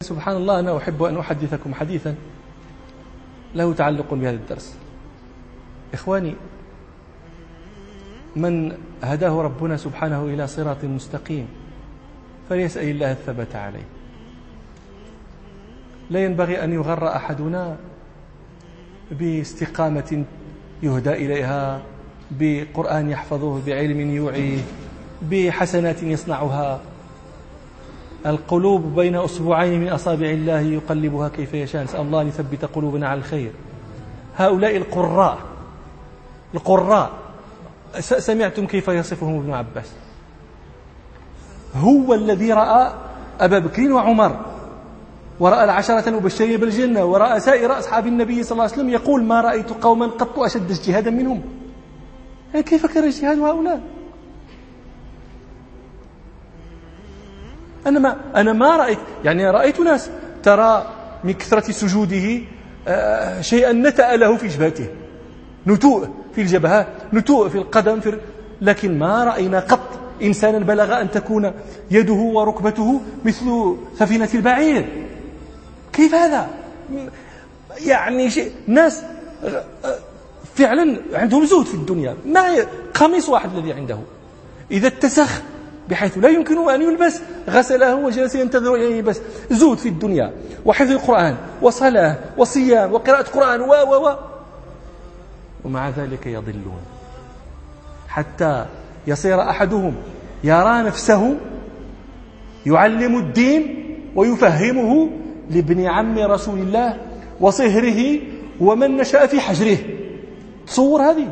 سبحان الله، أنا أحب أن أحدثكم حديثا له تعلق بهذا الدرس. إخواني، من هداه ربنا سبحانه إلى صراط مستقيم فليسأل الله الثبات عليه. لا ينبغي أن يغر أحدنا باستقامة يهدى إليها، بقرآن يحفظه، بعلم يوعيه، بحسنات يصنعها. القلوب بين أصبعين من أصابع الله يقلبها كيف يشاء. نسأل الله أن يثبت قلوبنا على الخير. هؤلاء القراء سمعتم كيف يصفهم ابن عباس؟ هو الذي رأى أبا بكر وعمر، ورأى العشرة المبشرين بالجنة، ورأى سائر أصحاب النبي صلى الله عليه وسلم، يقول: ما رأيت قوما قط أشد اجتهادا منهم. يعني كيف كان اجتهاد هؤلاء؟ أنا ما رأيت، يعني رأيت ناس ترى من كثرة سجوده شيئا نتأ له في جبهته، نتوء في الجبهة، نتوء في القدم، لكن ما رأينا قط إنسانا بلغ أن تكون يده وركبته مثل سفينة البعير. كيف هذا؟ يعني ناس فعلا عندهم زهد في الدنيا. ما قميص واحد الذي عنده إذا اتسخ بحيث لا يمكن أن يلبس غسله وجلس ينتظر أن يلبس. زهد في الدنيا، وحفظ القرآن، وصلاة، وصيام، وقراءة قرآن، ومع ذلك يضلون، حتى يصير أحدهم يرى نفسه يعلم الدين ويفهمه لابن عم رسول الله وصهره ومن نشأ في حجره. تصور هذه؟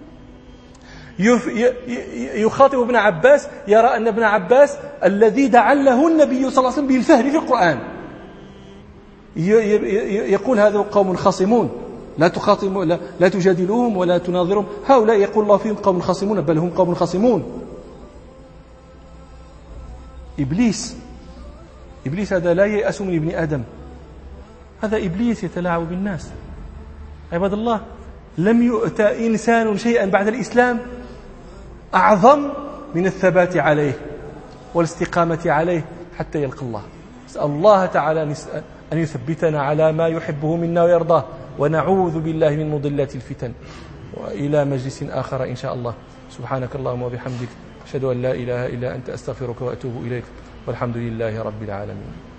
يخاطب ابن عباس، يرى أن ابن عباس الذي دعا له النبي صلى الله عليه وسلم بالفهم في القرآن، يقول: هذا قوم خصمون، لا تجادلوهم ولا تناظرهم. هؤلاء يقول الله فيهم قوم خصمون، بل هم قوم خصمون. إبليس هذا لا ييأس من ابن آدم، هذا إبليس يتلاعب بالناس. عباد الله، لم يؤتى إنسان شيئا بعد الإسلام أعظم من الثبات عليه والاستقامة عليه حتى يلقى الله. نسأل الله تعالى أن يثبتنا على ما يحبه منا ويرضاه، ونعوذ بالله من مضلات الفتن. وإلى مجلس آخر إن شاء الله. سبحانك اللهم وبحمدك، أشهد أن لا إله إلا أنت، أستغفرك وأتوب إليك، والحمد لله رب العالمين.